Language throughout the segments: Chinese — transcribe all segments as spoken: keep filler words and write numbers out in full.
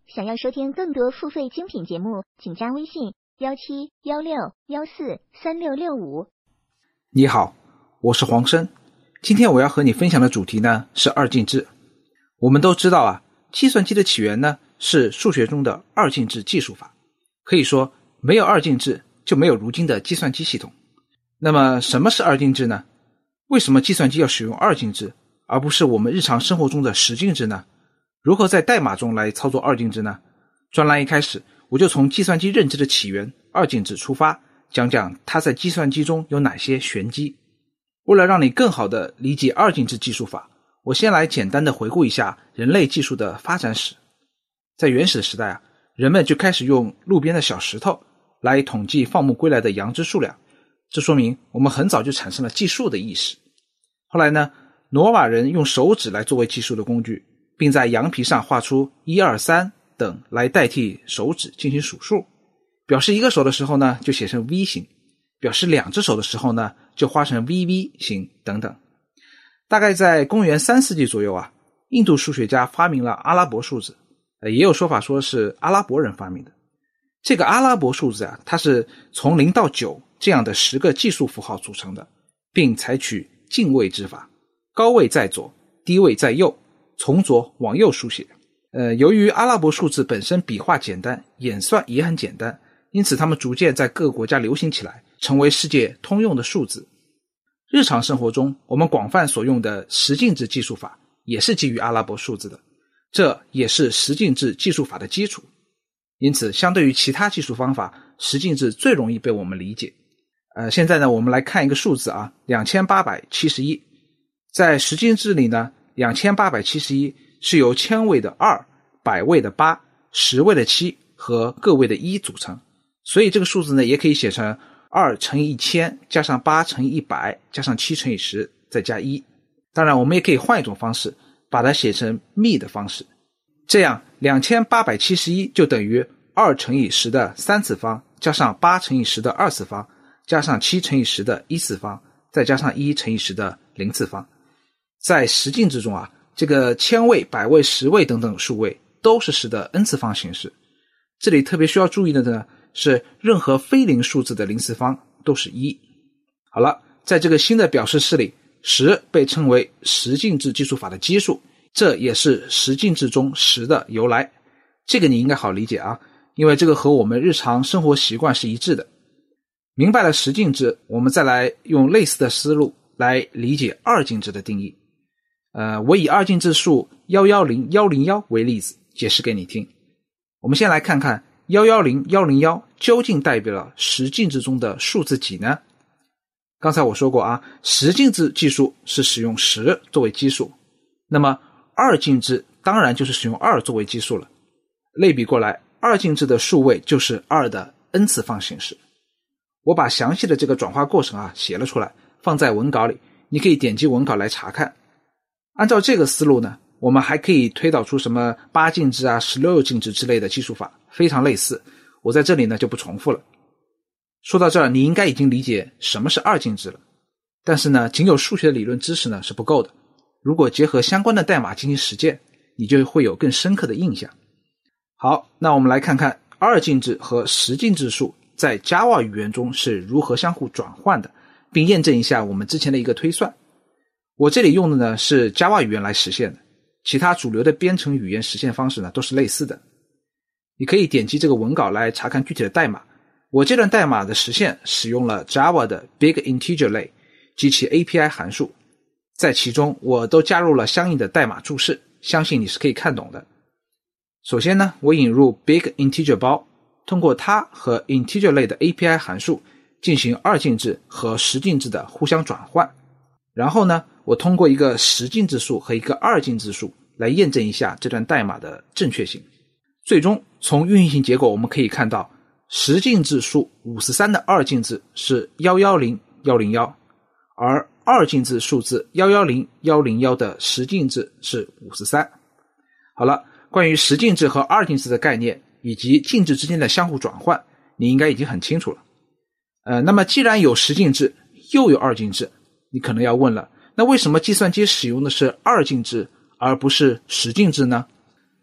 想要收听更多付费精品节目，请加微信一七一六一四三六六五。 你好，我是黄生。今天我要和你分享的主题呢是二进制。我们都知道啊，计算机的起源呢是数学中的二进制计数法。可以说，没有二进制就没有如今的计算机系统。那么什么是二进制呢？为什么计算机要使用二进制，而不是我们日常生活中的十进制呢？如何在代码中来操作二进制呢？专栏一开始我就从计算机认知的起源二进制出发，讲讲它在计算机中有哪些玄机。为了让你更好地理解二进制计数法，我先来简单地回顾一下人类技术的发展史。在原始的时代啊，人们就开始用路边的小石头来统计放牧归来的羊只数量，这说明我们很早就产生了计数的意识。后来呢，挪瓦人用手指来作为计数的工具，并在羊皮上画出一二三等来代替手指进行数数。表示一个手的时候呢，就写成 V 型；表示两只手的时候呢，就画成 V V 型等等。大概在公元三世纪左右啊，印度数学家发明了阿拉伯数字，也有说法说是阿拉伯人发明的。这个阿拉伯数字啊，它是从零到九这样的十个计数符号组成的，并采取进位制法，高位在左，低位在右，从左往右书写。呃，由于阿拉伯数字本身笔画简单，演算也很简单，因此它们逐渐在各个国家流行起来，成为世界通用的数字。日常生活中，我们广泛所用的十进制计数法也是基于阿拉伯数字的，这也是十进制计数法的基础。因此，相对于其他计数方法，十进制最容易被我们理解。呃，现在呢，我们来看一个数字啊，两千八百七十一。在十进制里呢，两千八百七十一是由千位的二、百位的八、十位的七和个位的一组成，所以这个数字呢，也可以写成二乘以一千加上八乘以一百加上七乘以十再加一。当然，我们也可以换一种方式，把它写成幂的方式。这样两千八百七十一就等于二乘以十的三次方加上八乘以十的二次方加上七乘以十的一次方再加上一乘以十的零次方。在十进制中啊，这个千位、百位、十位等等数位都是十的 n 次方形式。这里特别需要注意的呢，是任何非零数字的零次方都是一。好了，在这个新的表示式里，十被称为十进制计数法的基数，这也是十进制中十的由来。这个你应该好理解啊，因为这个和我们日常生活习惯是一致的。明白了十进制，我们再来用类似的思路来理解二进制的定义。呃，我以二进制数一一零一零一为例子解释给你听。我们先来看看一一零一零一究竟代表了十进制中的数字几呢？刚才我说过啊，十进制计数是使用十作为基数，那么二进制当然就是使用二作为基数了。类比过来，二进制的数位就是二的 n 次方形式。我把详细的这个转化过程啊写了出来，放在文稿里，你可以点击文稿来查看。按照这个思路呢，我们还可以推导出什么八进制啊、十六进制之类的计数法，非常类似。我在这里呢就不重复了。说到这儿，你应该已经理解什么是二进制了。但是呢，仅有数学的理论知识呢是不够的。如果结合相关的代码进行实践，你就会有更深刻的印象。好，那我们来看看二进制和十进制数在 Java 语言中是如何相互转换的，并验证一下我们之前的一个推算。我这里用的呢是 Java 语言来实现的，其他主流的编程语言实现方式呢都是类似的。你可以点击这个文稿来查看具体的代码。我这段代码的实现使用了 Java 的 Big Integer 类及其 A P I 函数，在其中我都加入了相应的代码注释，相信你是可以看懂的。首先呢，我引入 Big Integer 包，通过它和 Integer 类的 A P I 函数进行二进制和十进制的互相转换。然后呢，我通过一个十进制数和一个二进制数来验证一下这段代码的正确性。最终从运行结果我们可以看到，十进制数五十三的二进制是一一零一零一，而二进制数字一一零一零一的十进制是五十三。好了，关于十进制和二进制的概念以及进制之间的相互转换，你应该已经很清楚了。呃，那么既然有十进制又有二进制，你可能要问了，那为什么计算机使用的是二进制而不是十进制呢？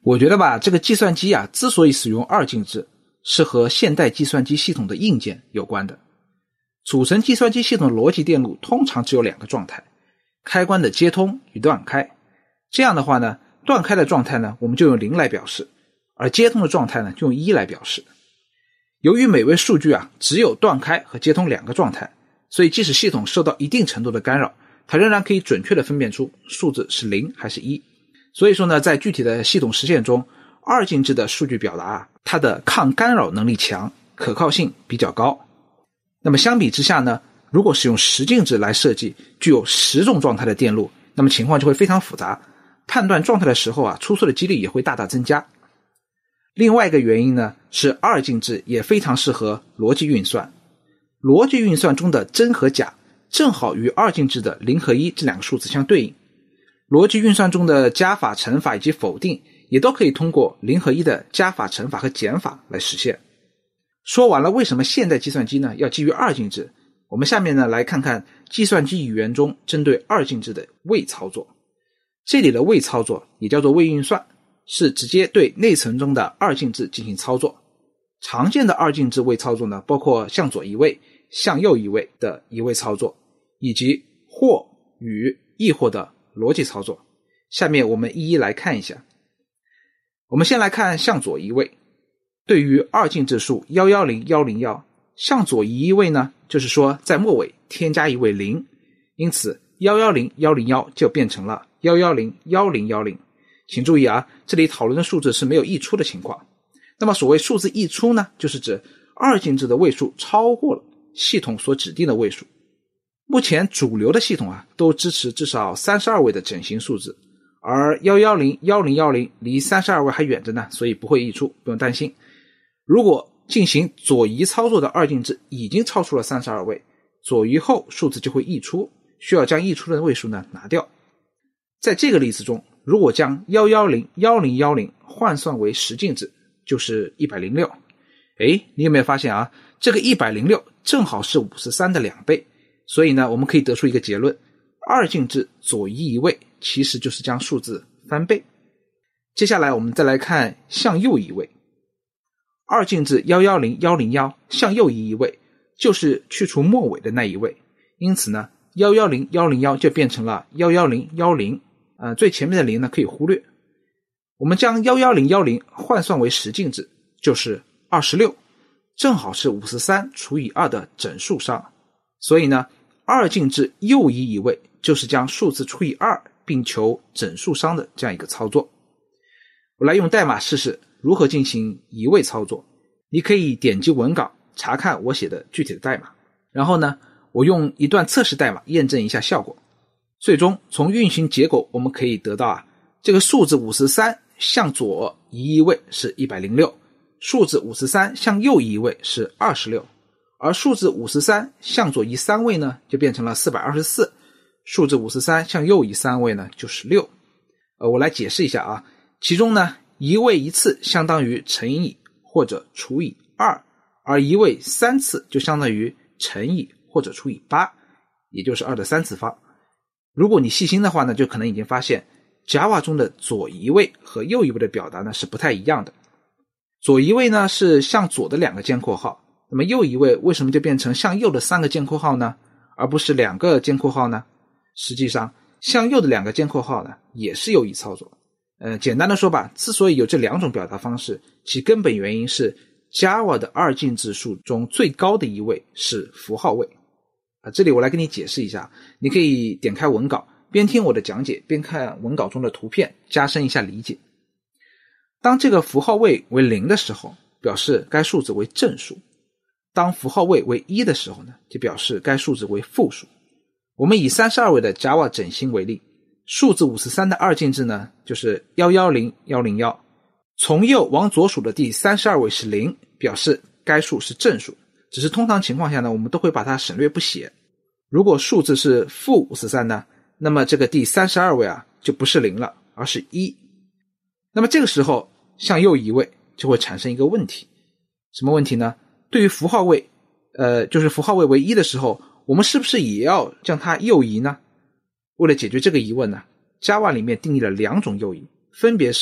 我觉得吧，这个计算机啊，之所以使用二进制，是和现代计算机系统的硬件有关的。组成计算机系统的逻辑电路通常只有两个状态，开关的接通与断开。这样的话呢，断开的状态呢，我们就用零来表示，而接通的状态呢，就用一来表示。由于每位数据啊，只有断开和接通两个状态，所以即使系统受到一定程度的干扰，它仍然可以准确地分辨出数字是零还是一。所以说呢，在具体的系统实现中，二进制的数据表达啊，它的抗干扰能力强，可靠性比较高。那么相比之下呢，如果使用十进制来设计具有十种状态的电路，那么情况就会非常复杂，判断状态的时候啊，出错的几率也会大大增加。另外一个原因呢，是二进制也非常适合逻辑运算。逻辑运算中的真和假正好与二进制的零和一这两个数字相对应。逻辑运算中的加法、乘法以及否定也都可以通过零和一的加法、乘法和减法来实现。说完了为什么现代计算机呢要基于二进制，我们下面呢来看看计算机语言中针对二进制的位操作。这里的位操作也叫做位运算，是直接对内存中的二进制进行操作。常见的二进制位操作呢，包括向左移位、向右移位的移位操作，以及或、与、亦或的逻辑操作。下面我们一一来看一下。我们先来看向左移位。对于二进制数一一零一零一，向左移一位呢，就是说在末尾添加一位零，因此一一零一零一就变成了一一零一零一零。请注意啊，这里讨论的数字是没有溢出的情况。那么所谓数字溢出呢，就是指二进制的位数超过了系统所指定的位数。目前主流的系统啊，都支持至少三十二位的整形数字，而一一零一零一零离三十二位还远着呢，所以不会溢出，不用担心。如果进行左移操作的二进制已经超出了三十二位，左移后数字就会溢出，需要将溢出的位数呢拿掉。在这个例子中，如果将一一零一零一零换算为十进制，就是一百零六。诶，你有没有发现啊，这个一百零六正好是五十三的两倍，所以呢，我们可以得出一个结论，二进制左移一位其实就是将数字翻倍。接下来我们再来看向右移位。二进制一一零一零一向右移一位，就是去除末尾的那一位，因此呢一一零一零一就变成了一一零一零，呃，最前面的零呢可以忽略。我们将一一零一零换算为十进制，就是二十六，正好是五十三除以二的整数商。所以呢，二进制右移一位就是将数字除以二并求整数商的这样一个操作。我来用代码试试如何进行移位操作。你可以点击文稿查看我写的具体的代码，然后呢，我用一段测试代码验证一下效果。最终从运行结果我们可以得到啊，这个数字五十三向左移一位是一百零六，数字五十三向右移一位是二十六，而数字五十三向左移三位呢就变成了四百二十四，数字五十三向右移三位呢就是六。呃，我来解释一下啊，其中呢移位一次相当于乘以或者除以二，而移位三次就相当于乘以或者除以八，也就是二的三次方。如果你细心的话呢，就可能已经发现 Java 中的左移位和右移位的表达呢是不太一样的。左移位呢是向左的两个尖括号，那么右移位为什么就变成向右的三个尖括号呢，而不是两个尖括号呢？实际上向右的两个尖括号呢也是右移操作。呃，简单的说吧，之所以有这两种表达方式，其根本原因是 Java 的二进制数中最高的一位是符号位。啊，这里我来给你解释一下，你可以点开文稿，边听我的讲解，边看文稿中的图片，加深一下理解。当这个符号位为零的时候，表示该数字为正数；当符号位为一的时候呢，就表示该数字为负数。我们以三十二位的 Java 整形为例，数字五十三的二进制呢就是一一零一零一，从右往左数的第三十二位是零，表示该数是正数。只是通常情况下呢，我们都会把它省略不写。如果数字是负五十三呢，那么这个第三十二位啊就不是零了，而是一。那么这个时候向右移位就会产生一个问题。什么问题呢？对于符号位呃，就是符号位为一的时候，我们是不是也要将它右移呢？为了解决这个疑问呢， Java 里面定义了两种右移，分别是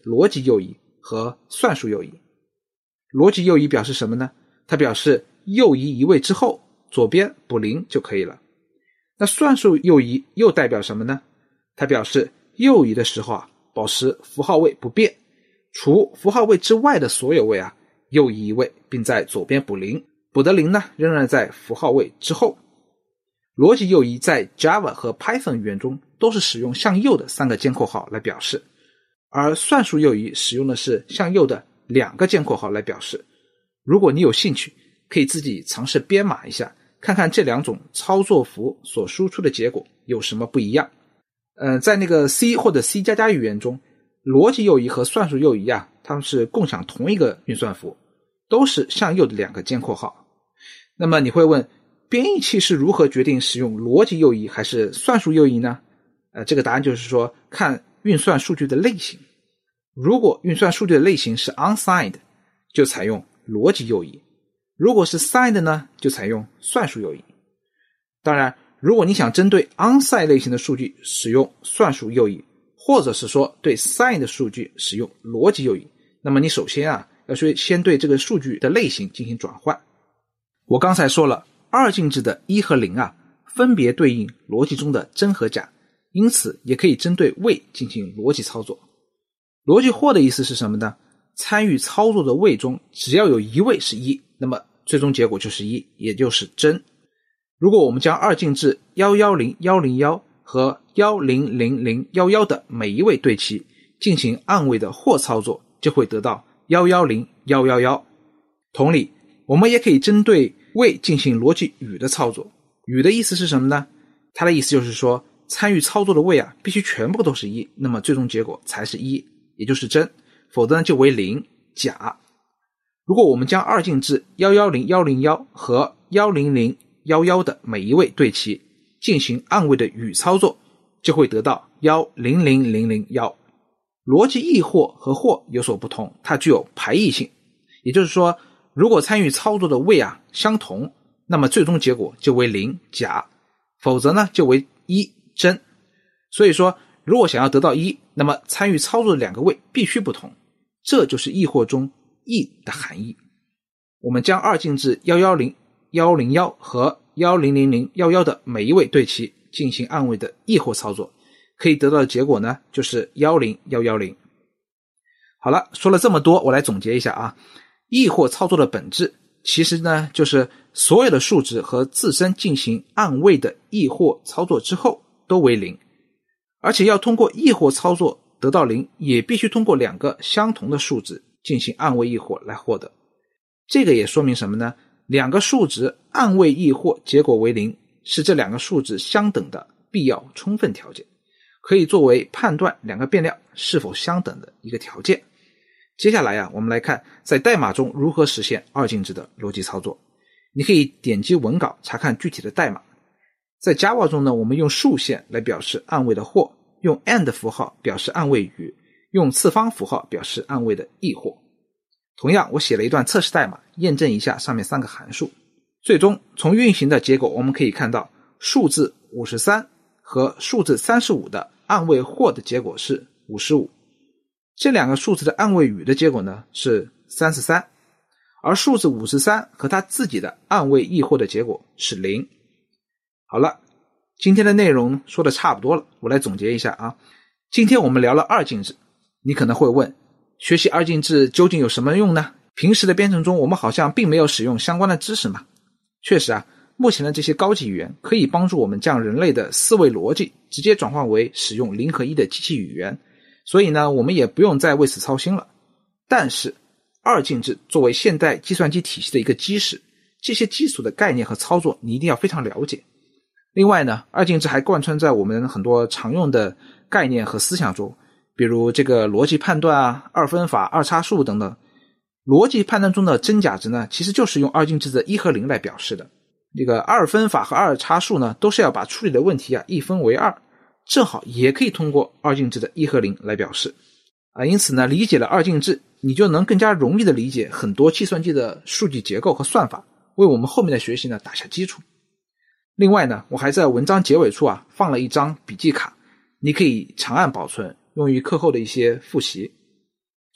逻辑右移和算术右移。逻辑右移表示什么呢？它表示右移一位之后，左边补零就可以了。那算术右移又代表什么呢？它表示右移的时候啊，保持符号位不变，除符号位之外的所有位啊，右移一位，并在左边补零，补的零呢，仍然在符号位之后。逻辑右移在 Java 和 Python 语言中都是使用向右的三个尖括号来表示，而算术右移使用的是向右的两个尖括号来表示。如果你有兴趣，可以自己尝试编码一下，看看这两种操作符所输出的结果有什么不一样。呃，在那个 C 或者 C 加加语言中，逻辑右移和算术右移啊，它们是共享同一个运算符，都是向右的两个尖括号。那么你会问，编译器是如何决定使用逻辑右移还是算术右移呢？呃，这个答案就是说，看运算数据的类型。如果运算数据的类型是 unsigned， 就采用逻辑右移；如果是 signed 呢，就采用算术右移。当然，如果你想针对 unsigned 类型的数据使用算术右移，或者是说对 signed 的数据使用逻辑右移，那么你首先啊，要先对这个数据的类型进行转换。我刚才说了，二进制的一和零啊，分别对应逻辑中的真和假，因此也可以针对位进行逻辑操作。逻辑或的意思是什么呢？参与操作的位中只要有一位是一，那么最终结果就是一，也就是真。如果我们将二进制一一零一零一和一零零零一一的每一位对齐，进行按位的或操作，就会得到一一零一一一。同理，我们也可以针对位进行逻辑与的操作。与的意思是什么呢？它的意思就是说，参与操作的位啊，必须全部都是一，那么最终结果才是一，也就是真，否则呢就为零，假。如果我们将二进制一一零一零一和一零零一一的每一位对齐，进行按位的与操作，就会得到一零零零零一。逻辑异或和或有所不同，它具有排异性，也就是说，如果参与操作的位啊相同，那么最终结果就为零，假，否则呢就为一，真。所以说，如果想要得到一，那么参与操作的两个位必须不同，这就是异或中异的含义。我们将二进制一一零一零一和一零零零一一的每一位对齐，进行按位的异或操作，可以得到的结果呢就是一零一一零。好了，说了这么多，我来总结一下啊。异或操作的本质其实呢就是所有的数值和自身进行按位的异或操作之后都为零，而且要通过异或操作得到零，也必须通过两个相同的数值进行按位异或来获得。这个也说明什么呢？两个数值按位异或结果为零，是这两个数值相等的必要充分条件，可以作为判断两个变量是否相等的一个条件。接下来啊，我们来看在代码中如何实现二进制的逻辑操作。你可以点击文稿查看具体的代码。在 Java 中呢，我们用竖线来表示按位的或，用 and 符号表示按位与，用次方符号表示按位的异或。同样，我写了一段测试代码，验证一下上面三个函数。最终从运行的结果我们可以看到，数字五十三和数字三十五的按位或的结果是五十五，这两个数字的按位与的结果呢是三十三，而数字五十三和它自己的按位异或的结果是零。好了，今天的内容说的差不多了，我来总结一下啊。今天我们聊了二进制，你可能会问，学习二进制究竟有什么用呢？平时的编程中我们好像并没有使用相关的知识嘛。确实啊，目前的这些高级语言可以帮助我们将人类的思维逻辑直接转换为使用零和一的机器语言，所以呢，我们也不用再为此操心了。但是二进制作为现代计算机体系的一个基石，这些基础的概念和操作你一定要非常了解。另外呢，二进制还贯穿在我们很多常用的概念和思想中，比如这个逻辑判断啊、二分法、二叉树等等。逻辑判断中的真假值呢，其实就是用二进制的一和零来表示的。这个二分法和二叉树呢，都是要把处理的问题啊一分为二，正好也可以通过二进制的一和零来表示啊。因此呢，理解了二进制，你就能更加容易的理解很多计算机的数据结构和算法，为我们后面的学习呢打下基础。另外呢，我还在文章结尾处啊放了一张笔记卡，你可以长按保存，用于课后的一些复习。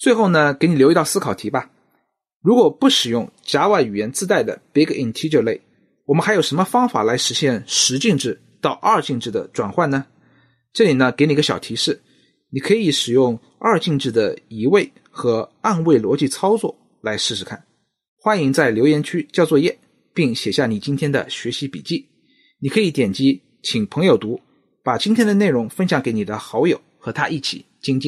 最后呢，给你留一道思考题吧。如果不使用 Java 语言自带的 Big Integer 类，我们还有什么方法来实现十进制到二进制的转换呢？这里呢，给你一个小提示，你可以使用二进制的移位和按位逻辑操作来试试看。欢迎在留言区交作业，并写下你今天的学习笔记。你可以点击请朋友读，把今天的内容分享给你的好友，和他一起精进。